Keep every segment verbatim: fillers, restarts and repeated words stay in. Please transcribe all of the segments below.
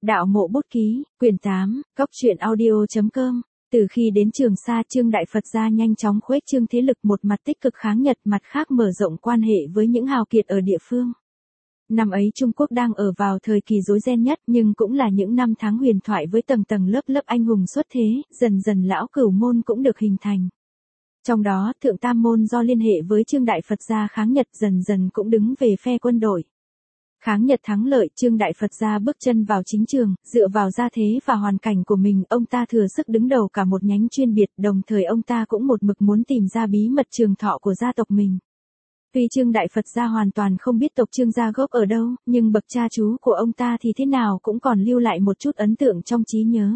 Đạo Mộ Bút Ký, quyển tám, cốc truyện audio chấm com. Từ khi đến Trường Sa, Trương Đại Phật gia nhanh chóng khuếch trương thế lực, một mặt tích cực kháng Nhật, mặt khác mở rộng quan hệ với những hào kiệt ở địa phương. Năm ấy Trung Quốc đang ở vào thời kỳ rối ren nhất, nhưng cũng là những năm tháng huyền thoại với tầng tầng lớp lớp anh hùng xuất thế, dần dần lão cửu môn cũng được hình thành. Trong đó, Thượng Tam Môn do liên hệ với Trương Đại Phật gia kháng Nhật dần dần cũng đứng về phe quân đội. Kháng Nhật thắng lợi, Trương Đại Phật gia bước chân vào chính trường, dựa vào gia thế và hoàn cảnh của mình, ông ta thừa sức đứng đầu cả một nhánh chuyên biệt, đồng thời ông ta cũng một mực muốn tìm ra bí mật trường thọ của gia tộc mình. Tuy Trương Đại Phật gia hoàn toàn không biết tộc Trương gia gốc ở đâu, nhưng bậc cha chú của ông ta thì thế nào cũng còn lưu lại một chút ấn tượng trong trí nhớ.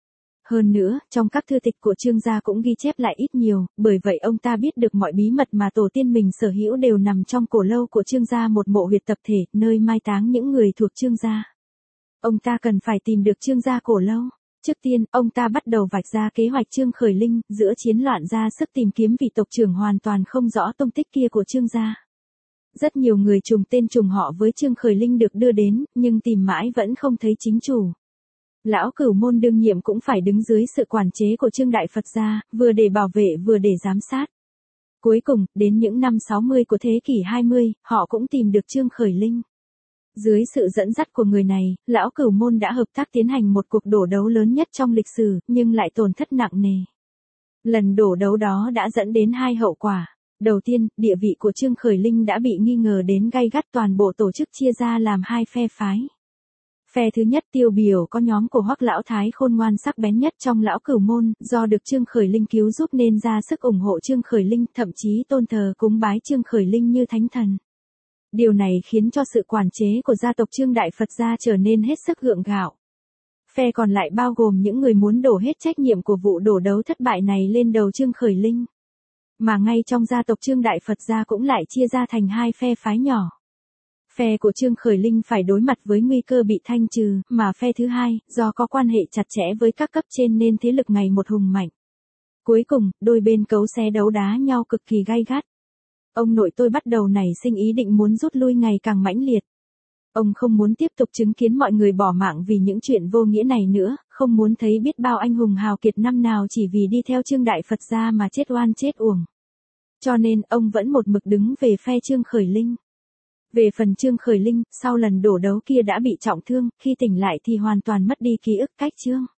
Hơn nữa, trong các thư tịch của Trương gia cũng ghi chép lại ít nhiều, bởi vậy ông ta biết được mọi bí mật mà tổ tiên mình sở hữu đều nằm trong cổ lâu của Trương gia, một mộ huyệt tập thể, nơi mai táng những người thuộc Trương gia. Ông ta cần phải tìm được Trương gia cổ lâu. Trước tiên, ông ta bắt đầu vạch ra kế hoạch Trương Khởi Linh, giữa chiến loạn ra sức tìm kiếm vị tộc trưởng hoàn toàn không rõ tung tích kia của Trương gia. Rất nhiều người trùng tên trùng họ với Trương Khởi Linh được đưa đến, nhưng tìm mãi vẫn không thấy chính chủ. Lão cửu môn đương nhiệm cũng phải đứng dưới sự quản chế của Trương Đại Phật gia, vừa để bảo vệ vừa để giám sát. Cuối cùng, đến những năm sáu mươi của thế kỷ hai mươi, họ cũng tìm được Trương Khởi Linh. Dưới sự dẫn dắt của người này, lão cửu môn đã hợp tác tiến hành một cuộc đổ đấu lớn nhất trong lịch sử, nhưng lại tổn thất nặng nề. Lần đổ đấu đó đã dẫn đến hai hậu quả. Đầu tiên, địa vị của Trương Khởi Linh đã bị nghi ngờ đến gay gắt, toàn bộ tổ chức chia ra làm hai phe phái. Phe thứ nhất tiêu biểu có nhóm của Hoắc lão thái khôn ngoan sắc bén nhất trong lão cửu môn, do được Trương Khởi Linh cứu giúp nên ra sức ủng hộ Trương Khởi Linh, thậm chí tôn thờ cúng bái Trương Khởi Linh như thánh thần. Điều này khiến cho sự quản chế của gia tộc Trương Đại Phật gia trở nên hết sức gượng gạo. Phe còn lại bao gồm những người muốn đổ hết trách nhiệm của vụ đổ đấu thất bại này lên đầu Trương Khởi Linh. Mà ngay trong gia tộc Trương Đại Phật gia cũng lại chia ra thành hai phe phái nhỏ. Phe của Trương Khởi Linh phải đối mặt với nguy cơ bị thanh trừ, mà phe thứ hai, do có quan hệ chặt chẽ với các cấp trên nên thế lực ngày một hùng mạnh. Cuối cùng, đôi bên cấu xé đấu đá nhau cực kỳ gay gắt. Ông nội tôi bắt đầu nảy sinh ý định muốn rút lui ngày càng mãnh liệt. Ông không muốn tiếp tục chứng kiến mọi người bỏ mạng vì những chuyện vô nghĩa này nữa, không muốn thấy biết bao anh hùng hào kiệt năm nào chỉ vì đi theo Trương Đại Phật gia mà chết oan chết uổng. Cho nên, ông vẫn một mực đứng về phe Trương Khởi Linh. Về phần Trương Khởi Linh, sau lần đổ đấu kia đã bị trọng thương, khi tỉnh lại thì hoàn toàn mất đi ký ức cách Trương.